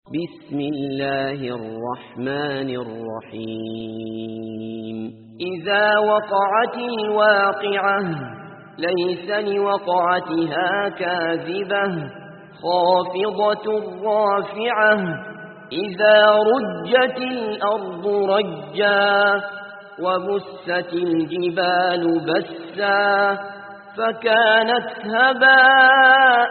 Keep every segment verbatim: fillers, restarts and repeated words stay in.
بسم الله الرحمن الرحيم إذا وقعت الواقعة ليس لوقعتها كاذبة خافضة رافعة إذا رجت الأرض رجا وبست الجبال بسا فكانت هباء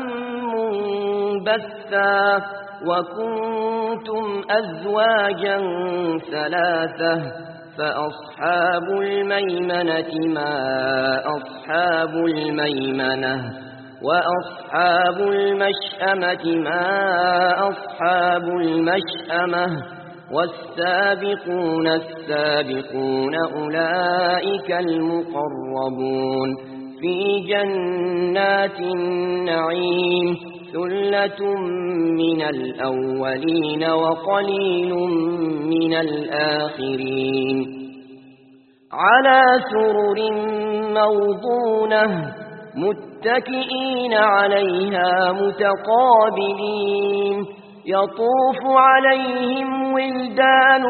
منبثا وكنتم أزواجا ثلاثة فأصحاب الميمنة ما أصحاب الميمنة وأصحاب المشأمة ما أصحاب المشأمة والسابقون السابقون أولئك المقربون في جنات النعيم ثلة من الأولين وقليل من الآخرين على سرر موضونة متكئين عليها متقابلين يطوف عليهم ولدان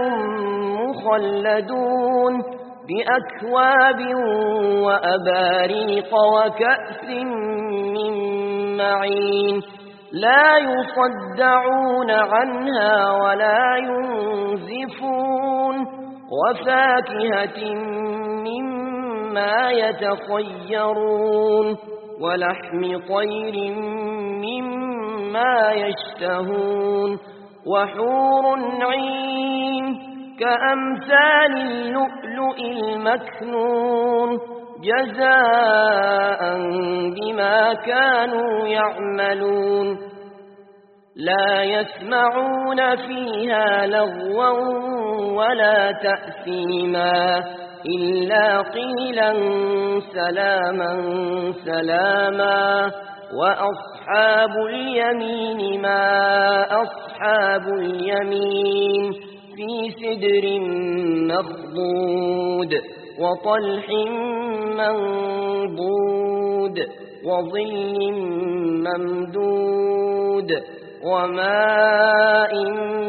مخلدون بأكواب وأباريق وكأس من معين لا يصدعون عنها ولا ينزفون وفاكهة مما يتخيرون ولحم طير مما يشتهون وحور عين كأمثال اللؤلؤ المكنون جزاء بما كانوا يعملون لا يسمعون فيها لغوا ولا تأثيما إلا قيلا سلاما سلاما وأصحاب اليمين ما أصحاب اليمين في سدر مخضود وطلح منضود وظل ممدود وماء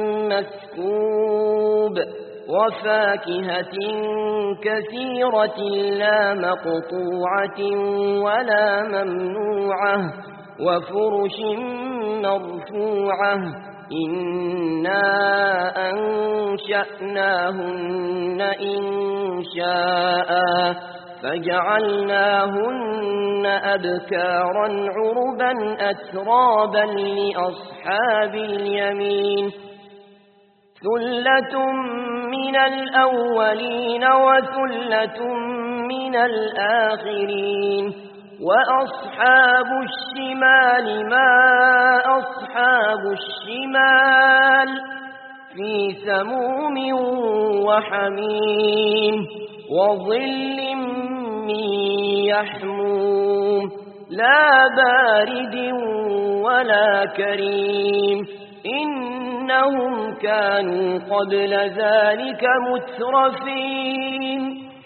مسكوب وفاكهة كثيرة لا مقطوعة ولا ممنوعة وفرش مرفوعة إنا أنشأناهن إنشاء فجعلناهن أبكارا عربا أترابا لأصحاب اليمين ثلة من الأولين وثلة من الآخرين وأصحاب الشمال ما أصحاب الشمال في سموم وحميم وظل من يحموم لا بارد ولا كريم إنهم كانوا قبل ذلك مترفين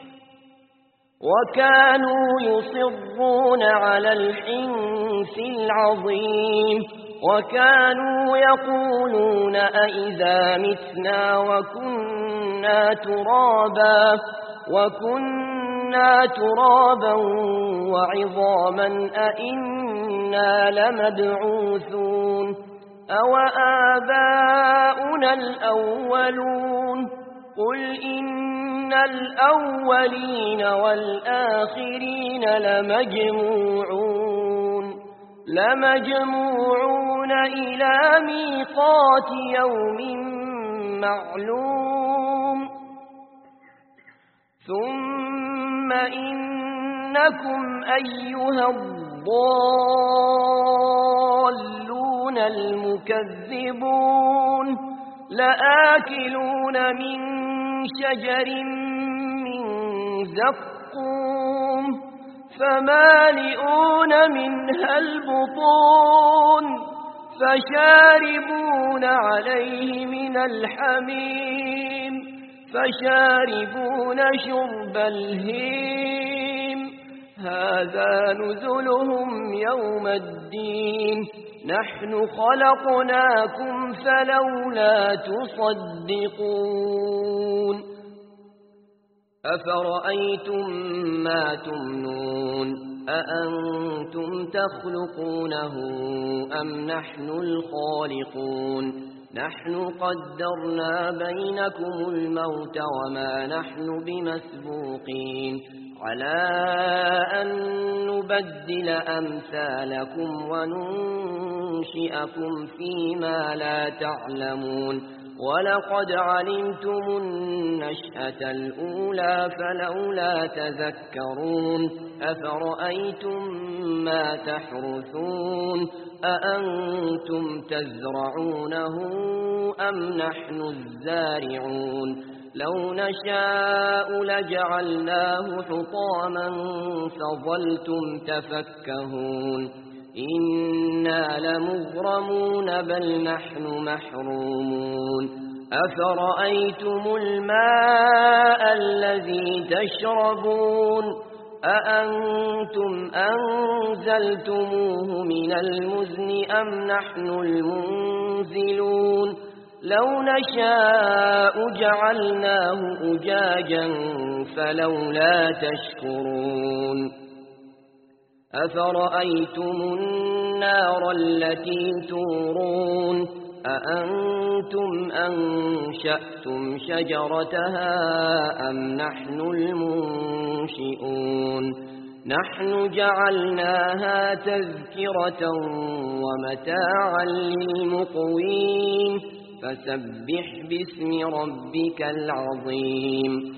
وكانوا يصرون على الحنث العظيم وكانوا يقولون أئذا متنا وكنا ترابا وكنا ترابا وعظاما أئنا لمبعوثون أو آباؤنا الأولون قل إن الأولين والآخرين لمجموعون لمجموعون إلى ميقات يوم معلوم ثم إنكم أيها الضالون المكذبون لآكلون من شجر من زقوم فمالئون منها البطون فشاربون عليه من الحميم فشاربون شرب الهيم هذا نزلهم يوم الدين نحن خلقناكم فلولا تصدقون أفرأيتم ما تمنون أأنتم تخلقونه أم نحن الخالقون نحن قدرنا بينكم الموت وما نحن بمسبوقين على أن نبدل أمثالكم وننشئكم فيما لا تعلمون ولقد علمتم النشأة الأولى فلولا تذكرون أفرأيتم ما تحرثون أأنتم تزرعونه أم نحن الزارعون لو نشاء لجعلناه حطاما فظلتم تفكهون إنا لمغرمون بل نحن محرومون أفرأيتم الماء الذي تشربون أأنتم أنزلتموه من المزن أم نحن المنزلون لو نشاء جعلناه أجاجا فلولا تشكرون أفرأيتم النار التي تورون أأنتم أنشأتم شجرتها أم نحن المنشئون نحن جعلناها تذكرة ومتاعا للمقوين فسبح باسم ربك العظيم